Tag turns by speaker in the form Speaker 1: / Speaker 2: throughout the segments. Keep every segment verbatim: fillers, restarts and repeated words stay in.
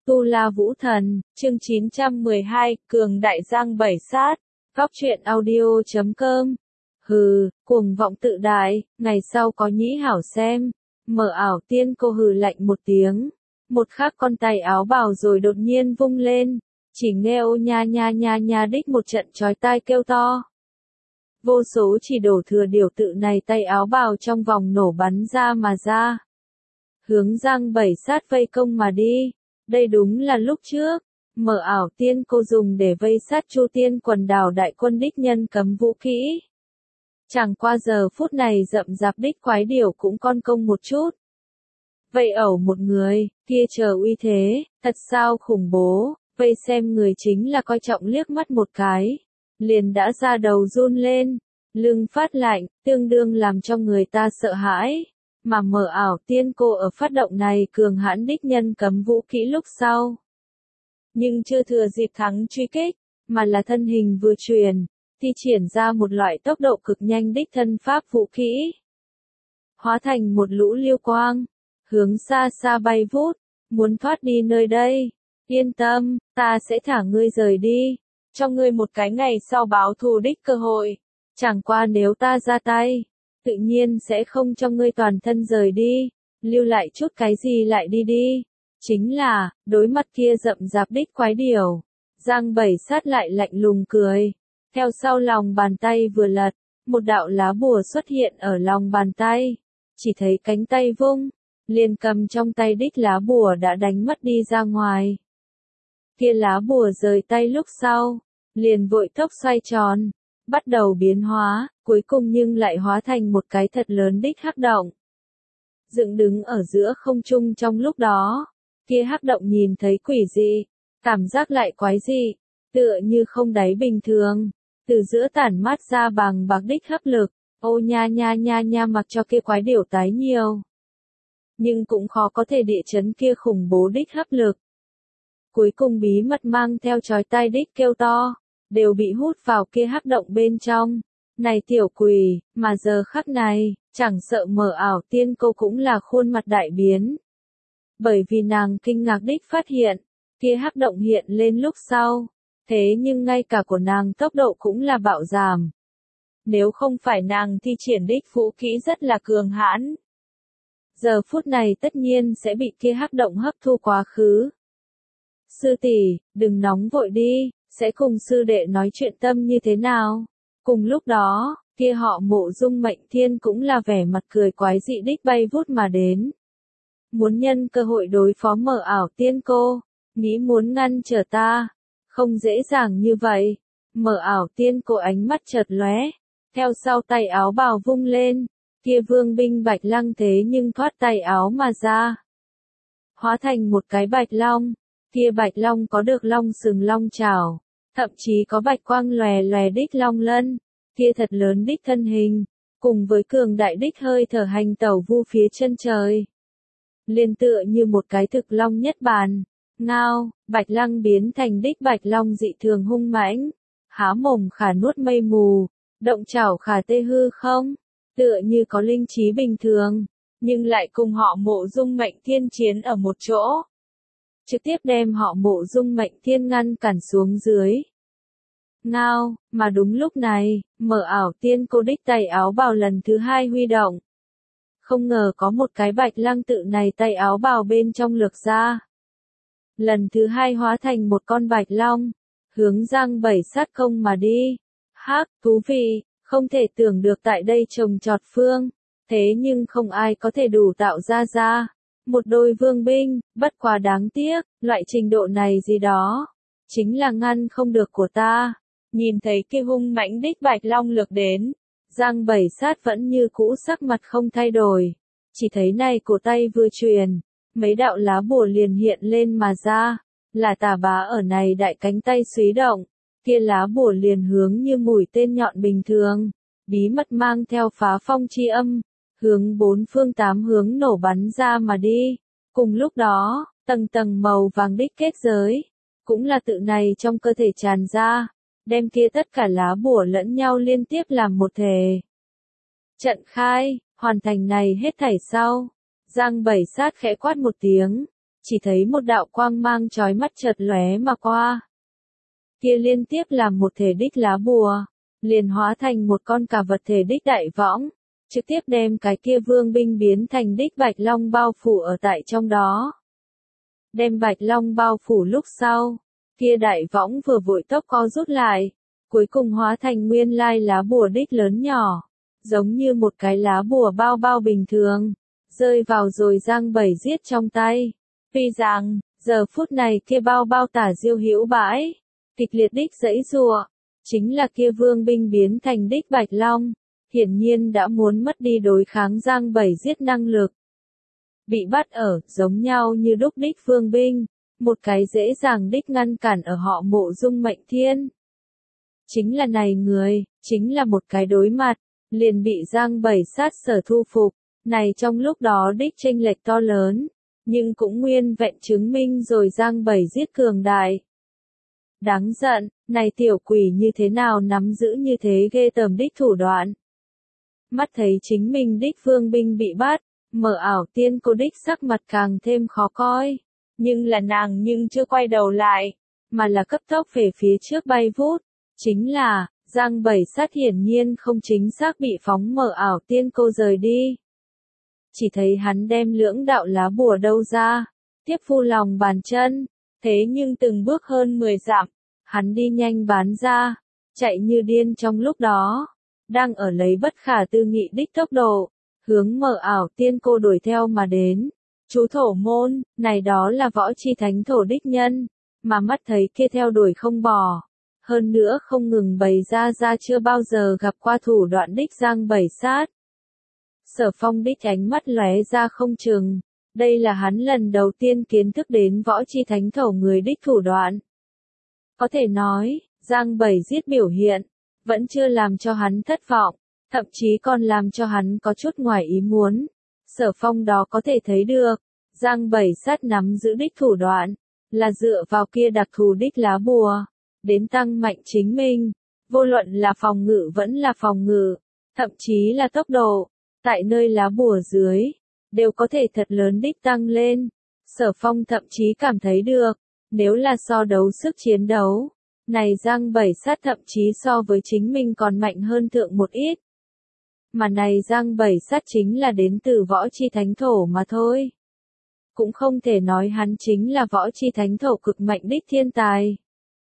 Speaker 1: Tu La Vũ Thần, chương chín trăm mười hai, Cường Đại Giang Bảy Sát, Góc truyện audio chấm com. Hừ, cuồng vọng tự đại, ngày sau có nhĩ hảo xem. Mở ảo tiên cô hừ lạnh một tiếng. Một khắc con tay áo bào rồi đột nhiên vung lên. Chỉ nghe ô nha nha nha nha đích một trận chói tai kêu to. Vô số chỉ đổ thừa điều tự này tay áo bào trong vòng nổ bắn ra mà ra. Hướng Giang Bảy Sát vây công mà đi. Đây đúng là lúc trước, mở ảo tiên cô dùng để vây sát Chu Tiên quần đảo đại quân đích nhân cấm vũ kỹ. Chẳng qua giờ phút này rậm rạp đích quái điểu cũng con công một chút. Vậy ẩu một người, kia chờ uy thế, thật sao khủng bố, vây xem người chính là coi trọng liếc mắt một cái. Liền đã ra đầu run lên, lưng phát lạnh, tương đương làm cho người ta sợ hãi. Mà mở ảo tiên cô ở phát động này cường hãn đích nhân cấm vũ kỹ lúc sau. Nhưng chưa thừa dịp thắng truy kích, mà là thân hình vừa truyền, thi triển ra một loại tốc độ cực nhanh đích thân pháp vũ kỹ. Hóa thành một lũ liêu quang, hướng xa xa bay vút, muốn thoát đi nơi đây. Yên tâm, ta sẽ thả ngươi rời đi, cho ngươi một cái ngày sau báo thù đích cơ hội. Chẳng qua nếu ta ra tay, tự nhiên sẽ không cho ngươi toàn thân rời đi, lưu lại chút cái gì lại đi đi. Chính là, đối mặt kia rậm rạp đích quái điểu, Giang Bảy Sát lại lạnh lùng cười. Theo sau lòng bàn tay vừa lật, một đạo lá bùa xuất hiện ở lòng bàn tay. Chỉ thấy cánh tay vung, liền cầm trong tay đích lá bùa đã đánh mất đi ra ngoài. Kia lá bùa rời tay lúc sau, liền vội tốc xoay tròn, bắt đầu biến hóa, cuối cùng nhưng lại hóa thành một cái thật lớn đích hắc động. Dựng đứng ở giữa không trung trong lúc đó, kia hắc động nhìn thấy quỷ dị, cảm giác lại quái dị, tựa như không đáy bình thường, từ giữa tản mát ra bằng bạc đích hấp lực, ô nha nha nha nha mặc cho kia quái điểu tái nhiều. Nhưng cũng khó có thể địa chấn kia khủng bố đích hấp lực. Cuối cùng bí mật mang theo chói tai đích kêu to, đều bị hút vào kia hắc động bên trong. Này tiểu quỷ, mà giờ khắc này, chẳng sợ mở ảo tiên cô cũng là khuôn mặt đại biến. Bởi vì nàng kinh ngạc đích phát hiện, kia hắc động hiện lên lúc sau, thế nhưng ngay cả của nàng tốc độ cũng là bạo giảm. Nếu không phải nàng thi triển đích vũ kỹ rất là cường hãn, giờ phút này tất nhiên sẽ bị kia hắc động hấp thu quá khứ. Sư tỷ, đừng nóng vội đi, sẽ cùng sư đệ nói chuyện tâm như thế nào. Cùng lúc đó, kia họ Mộ Dung Mệnh Thiên cũng là vẻ mặt cười quái dị đích bay vút mà đến. Muốn nhân cơ hội đối phó mở ảo tiên cô, nghĩ muốn ngăn trở ta, không dễ dàng như vậy. Mở ảo tiên cô ánh mắt chợt lóe, theo sau tay áo bào vung lên, kia vương binh bạch lăng thế nhưng thoát tay áo mà ra. Hóa thành một cái bạch long, kia bạch long có được long sừng long chảo, thậm chí có bạch quang lòe lòe đích long lân, kia thật lớn đích thân hình, cùng với cường đại đích hơi thở hành tẩu vu phía chân trời. Liên tựa như một cái thực long nhất bàn, ngao, bạch lăng biến thành đích bạch long dị thường hung mãnh, há mồm khả nuốt mây mù, động chảo khả tê hư không, tựa như có linh trí bình thường, nhưng lại cùng họ Mộ Dung Mệnh Thiên chiến ở một chỗ. Trực tiếp đem họ Mộ Dung Mệnh Thiên ngăn cản xuống dưới. Ngao, mà đúng lúc này, mở ảo tiên cô đích tay áo bào lần thứ hai huy động. Không ngờ có một cái bạch lăng tự này tay áo bào bên trong lược ra. Lần thứ hai hóa thành một con bạch long, hướng Giang Bảy Sát công mà đi. Hắc, thú vị, không thể tưởng được tại đây trồng trọt phương, thế nhưng không ai có thể đủ tạo ra ra. Một đôi vương binh, bất quá đáng tiếc, loại trình độ này gì đó, chính là ngăn không được của ta. Nhìn thấy kia hung mãnh đích bạch long lược đến, Giang Bảy Sát vẫn như cũ sắc mặt không thay đổi, chỉ thấy này cổ tay vừa truyền, mấy đạo lá bùa liền hiện lên mà ra, là tà bá ở này đại cánh tay xúy động, kia lá bùa liền hướng như mũi tên nhọn bình thường, bí mật mang theo phá phong chi âm, hướng bốn phương tám hướng nổ bắn ra mà đi. Cùng lúc đó, tầng tầng màu vàng đích kết giới, cũng là tự này trong cơ thể tràn ra, đem kia tất cả lá bùa lẫn nhau liên tiếp làm một thể. Trận khai, hoàn thành này hết thảy sau, Giang Bảy Sát khẽ quát một tiếng, chỉ thấy một đạo quang mang chói mắt chợt lóe mà qua. Kia liên tiếp làm một thể đích lá bùa, liền hóa thành một con cả vật thể đích đại võng, trực tiếp đem cái kia vương binh biến thành đích bạch long bao phủ ở tại trong đó. Đem bạch long bao phủ lúc sau, kia đại võng vừa vội tốc co rút lại, cuối cùng hóa thành nguyên lai lá bùa đích lớn nhỏ, giống như một cái lá bùa bao bao bình thường, rơi vào rồi Giang Bảy Giết trong tay. Tuy rằng, giờ phút này kia bao bao tả diêu hữu bãi, kịch liệt đích giãy giụa, chính là kia vương binh biến thành đích bạch long, hiển nhiên đã muốn mất đi đối kháng Giang Bảy Giết năng lực. Bị bắt ở, giống nhau như đúc đích vương binh, một cái dễ dàng đích ngăn cản ở họ Mộ Dung Mệnh Thiên. Chính là này người, chính là một cái đối mặt, liền bị Giang Bảy Sát sở thu phục, này trong lúc đó đích chênh lệch to lớn, nhưng cũng nguyên vẹn chứng minh rồi Giang Bảy Giết cường đại. Đáng giận, này tiểu quỷ như thế nào nắm giữ như thế ghê tởm đích thủ đoạn. Mắt thấy chính mình đích vương binh bị bắt, Mở Ảo Tiên cô đích sắc mặt càng thêm khó coi, nhưng là nàng nhưng chưa quay đầu lại, mà là cấp tốc về phía trước bay vút, chính là, Giang Bảy Sát hiển nhiên không chính xác bị phóng Mở Ảo Tiên cô rời đi. Chỉ thấy hắn đem lưỡng đạo lá bùa đâu ra, tiếp phu lòng bàn chân, thế nhưng từng bước hơn mười dặm, hắn đi nhanh bán ra, chạy như điên trong lúc đó, đang ở lấy bất khả tư nghị đích tốc độ, hướng Mở Ảo Tiên cô đuổi theo mà đến. Chú thổ môn, này đó là võ chi thánh thổ đích nhân, mà mắt thấy kia theo đuổi không bỏ. Hơn nữa không ngừng bày ra ra chưa bao giờ gặp qua thủ đoạn đích Giang Bảy Sát. Sở Phong đích ánh mắt lóe ra không chừng, đây là hắn lần đầu tiên kiến thức đến võ chi thánh thổ người đích thủ đoạn. Có thể nói, Giang Bảy Giết biểu hiện, vẫn chưa làm cho hắn thất vọng, thậm chí còn làm cho hắn có chút ngoài ý muốn. Sở Phong đó có thể thấy được, Giang Bảy Sát nắm giữ đích thủ đoạn, là dựa vào kia đặc thù đích lá bùa, đến tăng mạnh chính mình, vô luận là phòng ngự vẫn là phòng ngự, thậm chí là tốc độ, tại nơi lá bùa dưới, đều có thể thật lớn đích tăng lên. Sở Phong thậm chí cảm thấy được, nếu là so đấu sức chiến đấu, này Giang Bảy Sát thậm chí so với chính mình còn mạnh hơn thượng một ít. Mà này Giang Bảy Sát chính là đến từ võ chi thánh thổ mà thôi. Cũng không thể nói hắn chính là võ chi thánh thổ cực mạnh đích thiên tài.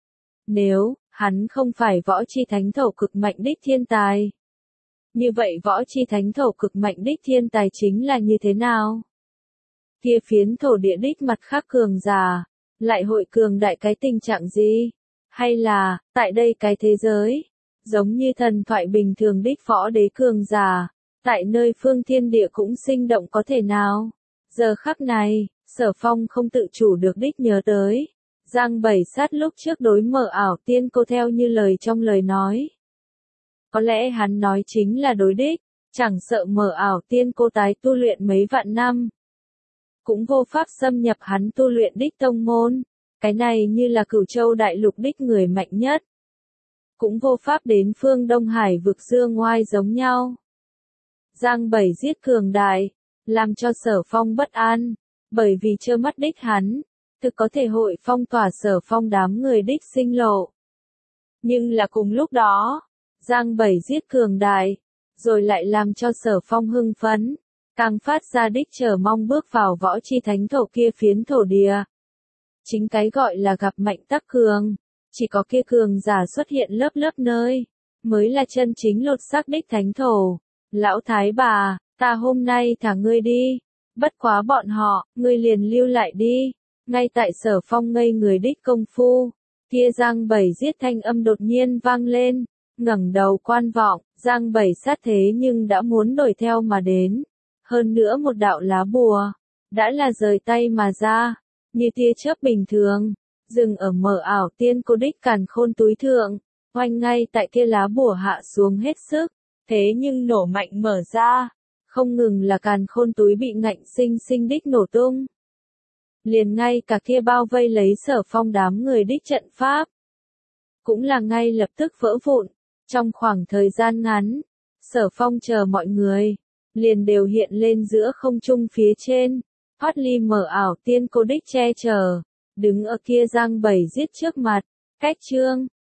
Speaker 1: Nếu, hắn không phải võ chi thánh thổ cực mạnh đích thiên tài. Như vậy võ chi thánh thổ cực mạnh đích thiên tài chính là như thế nào? Kia phiến thổ địa đích mặt khác cường giả, lại hội cường đại cái tình trạng gì? Hay là, tại đây cái thế giới, giống như thần thoại bình thường đích võ đế cường giả, tại nơi phương thiên địa cũng sinh động có thể nào? Giờ khắc này, Sở Phong không tự chủ được đích nhớ tới. Giang Bảy Sát lúc trước đối Mở Ảo Tiên cô theo như lời trong lời nói. Có lẽ hắn nói chính là đối đích, chẳng sợ Mở Ảo Tiên cô tái tu luyện mấy vạn năm. Cũng vô pháp xâm nhập hắn tu luyện đích tông môn, cái này như là Cửu Châu đại lục đích người mạnh nhất. Cũng vô pháp đến phương Đông Hải vực dương ngoai giống nhau. Giang Bảy Giết cường đại, làm cho Sở Phong bất an, bởi vì trơ mắt đích hắn, thực có thể hội phong tỏa Sở Phong đám người đích sinh lộ. Nhưng là cùng lúc đó, Giang Bảy Giết cường đại, rồi lại làm cho Sở Phong hưng phấn, càng phát ra đích chờ mong bước vào võ chi thánh thổ kia phiến thổ địa. Chính cái gọi là gặp mạnh tắc cường, chỉ có kia cường giả xuất hiện lớp lớp nơi, mới là chân chính lột xác đích thánh thổ. Lão thái bà, ta hôm nay thả ngươi đi, bất quá bọn họ, ngươi liền lưu lại đi. Ngay tại Sở Phong ngây người đích công phu, kia Giang Bảy Giết thanh âm đột nhiên vang lên, ngẩng đầu quan vọng, Giang Bảy Sát thế nhưng đã muốn đuổi theo mà đến. Hơn nữa một đạo lá bùa, đã là rời tay mà ra, như tia chớp bình thường, dừng ở Mở Ảo Tiên cô đích càn khôn túi thượng, oanh ngay tại kia lá bùa hạ xuống hết sức, thế nhưng nổ mạnh mở ra, không ngừng là càn khôn túi bị ngạnh sinh sinh đích nổ tung. Liền ngay cả kia bao vây lấy Sở Phong đám người đích trận pháp, cũng là ngay lập tức vỡ vụn. Trong khoảng thời gian ngắn, Sở Phong chờ mọi người, liền đều hiện lên giữa không trung phía trên, Thoát ly mờ ảo tiên cô đích che chở. Đứng ở kia giang bảy giết trước mặt. Cách chương.